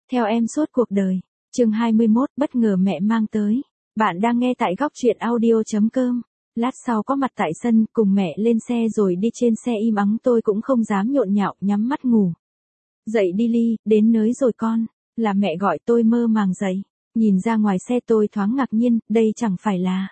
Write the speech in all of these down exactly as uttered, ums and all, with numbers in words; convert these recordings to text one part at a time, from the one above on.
Theo em suốt cuộc đời. Chương hai mươi mốt, bất ngờ mẹ mang tới. Bạn đang nghe tại góc truyện audio chấm com. Lát sau có mặt tại sân, cùng mẹ lên xe rồi đi trên xe im ắng, tôi cũng không dám nhộn nhạo, nhắm mắt ngủ. Dậy đi Ly, đến nơi rồi con. Là mẹ gọi tôi mơ màng dậy. Nhìn ra ngoài xe tôi thoáng ngạc nhiên, đây chẳng phải là...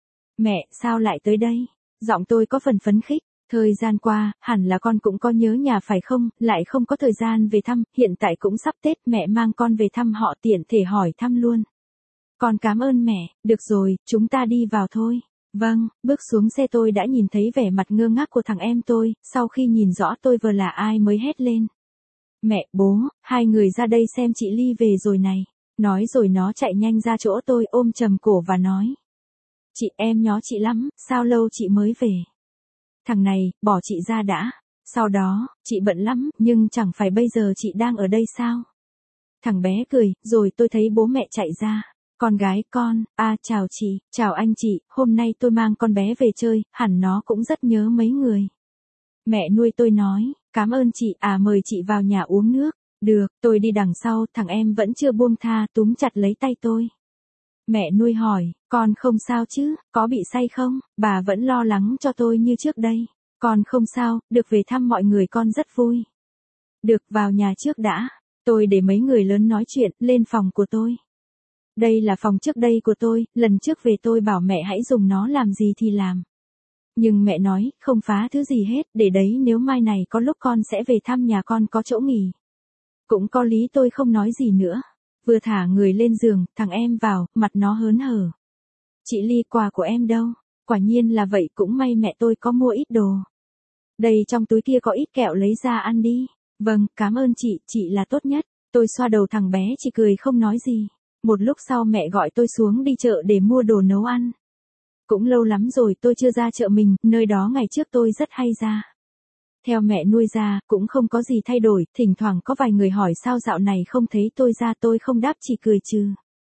Mẹ, sao lại tới đây? Giọng tôi có phần phấn khích. Thời gian qua, hẳn là con cũng có nhớ nhà phải không, lại không có thời gian về thăm, hiện tại cũng sắp Tết, mẹ mang con về thăm họ tiện thể hỏi thăm luôn. Con cảm ơn mẹ, được rồi, chúng ta đi vào thôi. Vâng, bước xuống xe tôi đã nhìn thấy vẻ mặt ngơ ngác của thằng em tôi, sau khi nhìn rõ tôi vừa là ai mới hét lên. Mẹ, bố, hai người ra đây xem chị Ly về rồi này. Nói rồi nó chạy nhanh ra chỗ tôi ôm chầm cổ và nói. Chị, em nhó chị lắm, sao lâu chị mới về? Thằng này, bỏ chị ra đã. Sau đó, chị bận lắm, nhưng chẳng phải bây giờ chị đang ở đây sao? Thằng bé cười, rồi tôi thấy bố mẹ chạy ra. Con gái con, à chào chị, chào anh chị, hôm nay tôi mang con bé về chơi, hẳn nó cũng rất nhớ mấy người. Mẹ nuôi tôi nói, cảm ơn chị, à mời chị vào nhà uống nước. Được, tôi đi đằng sau, thằng em vẫn chưa buông tha, túm chặt lấy tay tôi. Mẹ nuôi hỏi, con không sao chứ, có bị say không? Bà vẫn lo lắng cho tôi như trước đây. Con không sao, được về thăm mọi người con rất vui. Được, vào nhà trước đã. Tôi để mấy người lớn nói chuyện, lên phòng của tôi. Đây là phòng trước đây của tôi, lần trước về tôi bảo mẹ hãy dùng nó làm gì thì làm. Nhưng mẹ nói, không phá thứ gì hết, để đấy nếu mai này có lúc con sẽ về thăm nhà con có chỗ nghỉ. Cũng có lý tôi không nói gì nữa. Vừa thả người lên giường, thằng em vào, mặt nó hớn hở. Chị Ly, quà của em đâu? Quả nhiên là vậy, cũng may mẹ tôi có mua ít đồ. Đây trong túi kia có ít kẹo, lấy ra ăn đi. Vâng, cảm ơn chị, chị là tốt nhất. Tôi xoa đầu thằng bé, chỉ cười không nói gì. Một lúc sau mẹ gọi tôi xuống đi chợ để mua đồ nấu ăn. Cũng lâu lắm rồi tôi chưa ra chợ mình, nơi đó ngày trước tôi rất hay ra. Theo mẹ nuôi ra, cũng không có gì thay đổi, thỉnh thoảng có vài người hỏi sao dạo này không thấy tôi ra, tôi không đáp, chỉ cười trừ.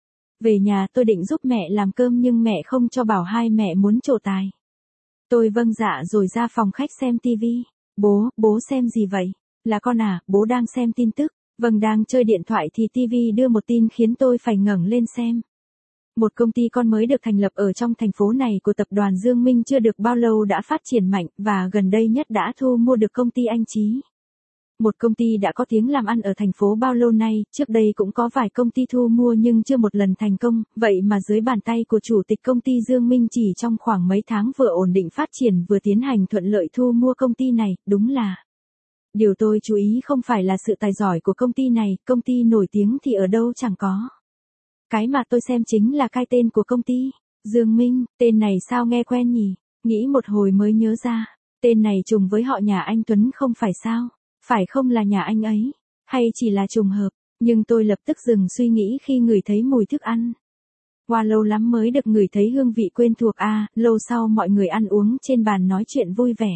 Về nhà tôi định giúp mẹ làm cơm nhưng mẹ không cho, bảo hai mẹ muốn trổ tài. Tôi vâng dạ rồi ra phòng khách xem tivi. Bố, bố xem gì vậy? Là con à, bố đang xem tin tức. Vâng, đang chơi điện thoại thì tivi đưa một tin khiến tôi phải ngẩng lên xem. Một công ty con mới được thành lập ở trong thành phố này của tập đoàn Dương Minh chưa được bao lâu đã phát triển mạnh và gần đây nhất đã thu mua được công ty Anh Chí. Một công ty đã có tiếng làm ăn ở thành phố bao lâu nay, trước đây cũng có vài công ty thu mua nhưng chưa một lần thành công, vậy mà dưới bàn tay của chủ tịch công ty Dương Minh chỉ trong khoảng mấy tháng vừa ổn định phát triển vừa tiến hành thuận lợi thu mua công ty này, đúng là. Điều tôi chú ý không phải là sự tài giỏi của công ty này, công ty nổi tiếng thì ở đâu chẳng có. Cái mà tôi xem chính là cái tên của công ty, Dương Minh, tên này sao nghe quen nhỉ, nghĩ một hồi mới nhớ ra, tên này trùng với họ nhà anh Tuấn không phải sao, phải không là nhà anh ấy, hay chỉ là trùng hợp, nhưng tôi lập tức dừng suy nghĩ khi ngửi thấy mùi thức ăn. Qua lâu lắm mới được ngửi thấy hương vị quen thuộc à, lâu sau mọi người ăn uống trên bàn nói chuyện vui vẻ.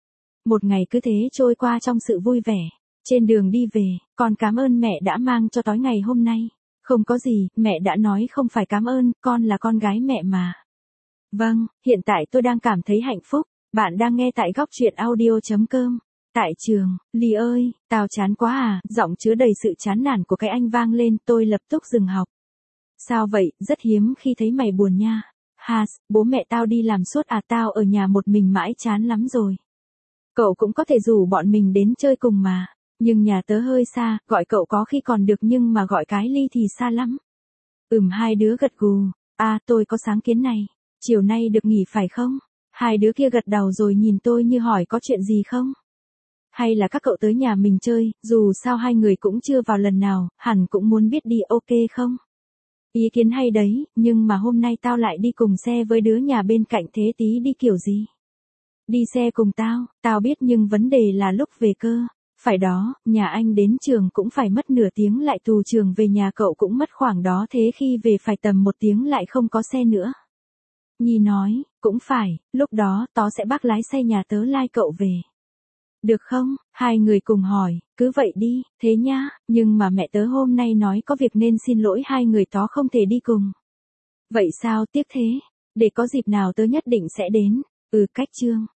Một ngày cứ thế trôi qua trong sự vui vẻ, trên đường đi về, con cảm ơn mẹ đã mang cho tối ngày hôm nay. Không có gì, mẹ đã nói không phải cảm ơn, con là con gái mẹ mà. Vâng, hiện tại tôi đang cảm thấy hạnh phúc, bạn đang nghe tại góc truyện audio chấm com. Tại trường, Ly ơi, tao chán quá à, giọng chứa đầy sự chán nản của cái anh vang lên, tôi lập tức dừng học. Sao vậy, rất hiếm khi thấy mày buồn nha. Has, bố mẹ tao đi làm suốt à, tao ở nhà một mình mãi chán lắm rồi. Cậu cũng có thể rủ bọn mình đến chơi cùng mà. Nhưng nhà tớ hơi xa, gọi cậu có khi còn được nhưng mà gọi cái Ly thì xa lắm. Ừm, hai đứa gật gù. À, tôi có sáng kiến này. Chiều nay được nghỉ phải không? Hai đứa kia gật đầu rồi nhìn tôi như hỏi có chuyện gì không? Hay là các cậu tới nhà mình chơi, dù sao hai người cũng chưa vào lần nào, hẳn cũng muốn biết đi, ok không? Ý kiến hay đấy, nhưng mà hôm nay tao lại đi cùng xe với đứa nhà bên cạnh, thế tí đi kiểu gì? Đi xe cùng tao, tao biết nhưng vấn đề là lúc về cơ. Phải đó, nhà anh đến trường cũng phải mất nửa tiếng, lại từ trường về nhà cậu cũng mất khoảng đó, thế khi về phải tầm một tiếng lại không có xe nữa. Nhi nói, cũng phải, lúc đó tớ sẽ bác lái xe nhà tớ lai cậu về. Được không? Hai người cùng hỏi, cứ vậy đi, thế nhá, nhưng mà mẹ tớ hôm nay nói có việc nên xin lỗi hai người tớ không thể đi cùng. Vậy sao, tiếc thế, để có dịp nào tớ nhất định sẽ đến. Ừ, cách chương.